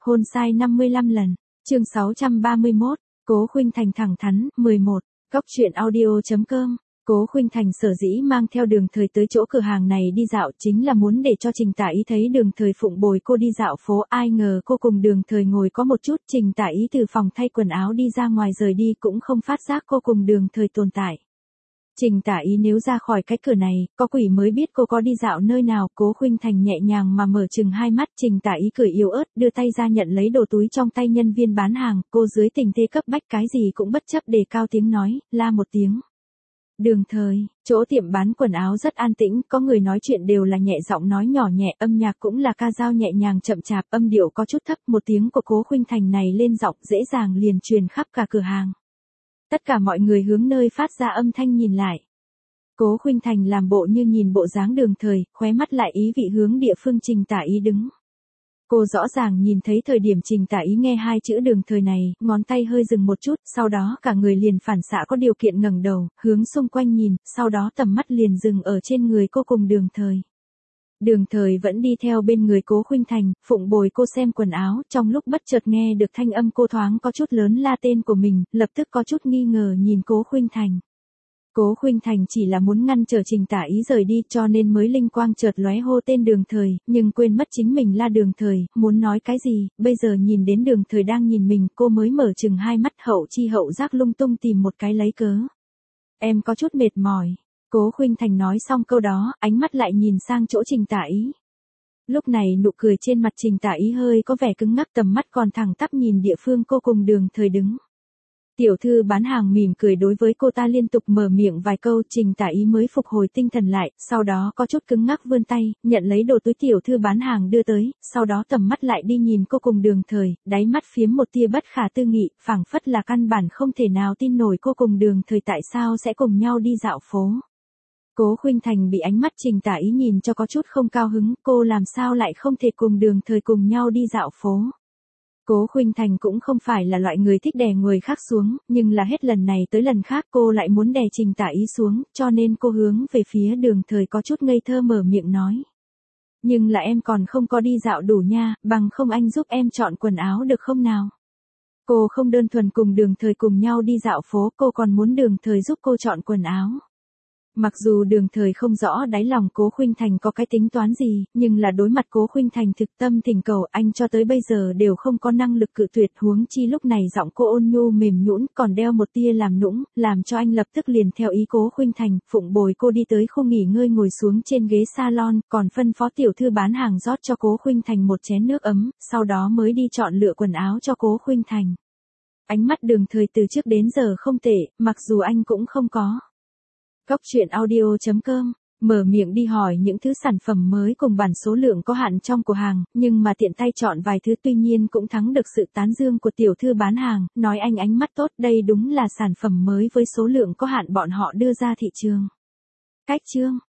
hôn sai 55 lần. Chương 631, Cố Khuynh Thành thẳng thắn, 11, Góc truyện audio.com. Cố Khuynh Thành sở dĩ mang theo Đường Thời tới chỗ cửa hàng này đi dạo chính là muốn để cho Trình Tả Ý thấy Đường Thời phụng bồi cô đi dạo phố, ai ngờ cô cùng Đường Thời ngồi có một chút, Trình Tả Ý từ phòng thay quần áo đi ra ngoài rời đi cũng không phát giác cô cùng Đường Thời tồn tại. Trình Tả Ý nếu ra khỏi cái cửa này, có quỷ mới biết cô có đi dạo nơi nào. Cố Khuynh Thành nhẹ nhàng mà mở chừng hai mắt, Trình Tả Ý cười yếu ớt, đưa tay ra nhận lấy đồ túi trong tay nhân viên bán hàng, cô dưới tình thế cấp bách cái gì cũng bất chấp đề cao tiếng nói, la một tiếng. Đường Thời, chỗ tiệm bán quần áo rất an tĩnh, có người nói chuyện đều là nhẹ giọng nói nhỏ nhẹ, âm nhạc cũng là ca dao nhẹ nhàng chậm chạp, âm điệu có chút thấp, một tiếng của Cố Khuynh Thành này lên giọng dễ dàng liền truyền khắp cả cửa hàng. Tất cả mọi người hướng nơi phát ra âm thanh nhìn lại. Cố Khuynh Thành làm bộ như nhìn bộ dáng Đường Thời, khóe mắt lại ý vị hướng địa phương Trình Tả Ý đứng. Cô rõ ràng nhìn thấy thời điểm Trình Tả Ý nghe hai chữ Đường Thời này, ngón tay hơi dừng một chút, sau đó cả người liền phản xạ có điều kiện ngẩng đầu, hướng xung quanh nhìn, sau đó tầm mắt liền dừng ở trên người cô cùng Đường Thời. Đường Thời vẫn đi theo bên người Cố Khuynh Thành, phụng bồi cô xem quần áo, trong lúc bất chợt nghe được thanh âm cô thoáng có chút lớn la tên của mình, lập tức có chút nghi ngờ nhìn Cố Khuynh Thành. Cố Khuynh Thành chỉ là muốn ngăn trở Trình Tả Ý rời đi cho nên mới linh quang chợt lóe hô tên Đường Thời, nhưng quên mất chính mình la Đường Thời, muốn nói cái gì, bây giờ nhìn đến Đường Thời đang nhìn mình, cô mới mở chừng hai mắt hậu chi hậu giác lung tung tìm một cái lấy cớ. Em có chút mệt mỏi. Cố Khuynh Thành nói xong câu đó, ánh mắt lại nhìn sang chỗ Trình Tả Ý. Lúc này nụ cười trên mặt Trình Tả Ý hơi có vẻ cứng ngắc, tầm mắt còn thẳng tắp nhìn địa phương cô cùng Đường Thời đứng. Tiểu thư bán hàng mỉm cười đối với cô ta liên tục mở miệng vài câu, Trình Tả Ý mới phục hồi tinh thần lại, sau đó có chút cứng ngắc vươn tay, nhận lấy đồ túi tiểu thư bán hàng đưa tới, sau đó tầm mắt lại đi nhìn cô cùng Đường Thời, đáy mắt phiếm một tia bất khả tư nghị, phảng phất là căn bản không thể nào tin nổi cô cùng Đường Thời tại sao sẽ cùng nhau đi dạo phố. Cố Khuynh Thành bị ánh mắt Trình Tả Ý nhìn cho có chút không cao hứng, cô làm sao lại không thể cùng Đường Thời cùng nhau đi dạo phố. Cố Khuynh Thành cũng không phải là loại người thích đè người khác xuống, nhưng là hết lần này tới lần khác cô lại muốn đè Trình Tả Ý xuống, cho nên cô hướng về phía Đường Thời có chút ngây thơ mở miệng nói. Nhưng là em còn không có đi dạo đủ nha, bằng không anh giúp em chọn quần áo được không nào? Cô không đơn thuần cùng Đường Thời cùng nhau đi dạo phố, cô còn muốn Đường Thời giúp cô chọn quần áo. Mặc dù Đường Thời không rõ đáy lòng Cố Khuynh Thành có cái tính toán gì, nhưng là đối mặt Cố Khuynh Thành thực tâm thỉnh cầu, anh cho tới bây giờ đều không có năng lực cự tuyệt, huống chi lúc này giọng cô ôn nhu mềm nhũn, còn đeo một tia làm nũng, làm cho anh lập tức liền theo ý Cố Khuynh Thành, phụng bồi cô đi tới khu nghỉ ngơi ngồi xuống trên ghế salon, còn phân phó tiểu thư bán hàng rót cho Cố Khuynh Thành một chén nước ấm, sau đó mới đi chọn lựa quần áo cho Cố Khuynh Thành. Ánh mắt Đường Thời từ trước đến giờ không tệ, mặc dù anh cũng không có. Góc truyện audio.com, mở miệng đi hỏi những thứ sản phẩm mới cùng bản số lượng có hạn trong cửa hàng, nhưng mà tiện tay chọn vài thứ, tuy nhiên cũng thắng được sự tán dương của tiểu thư bán hàng, nói anh ánh mắt tốt, đây đúng là sản phẩm mới với số lượng có hạn bọn họ đưa ra thị trường. Cách chương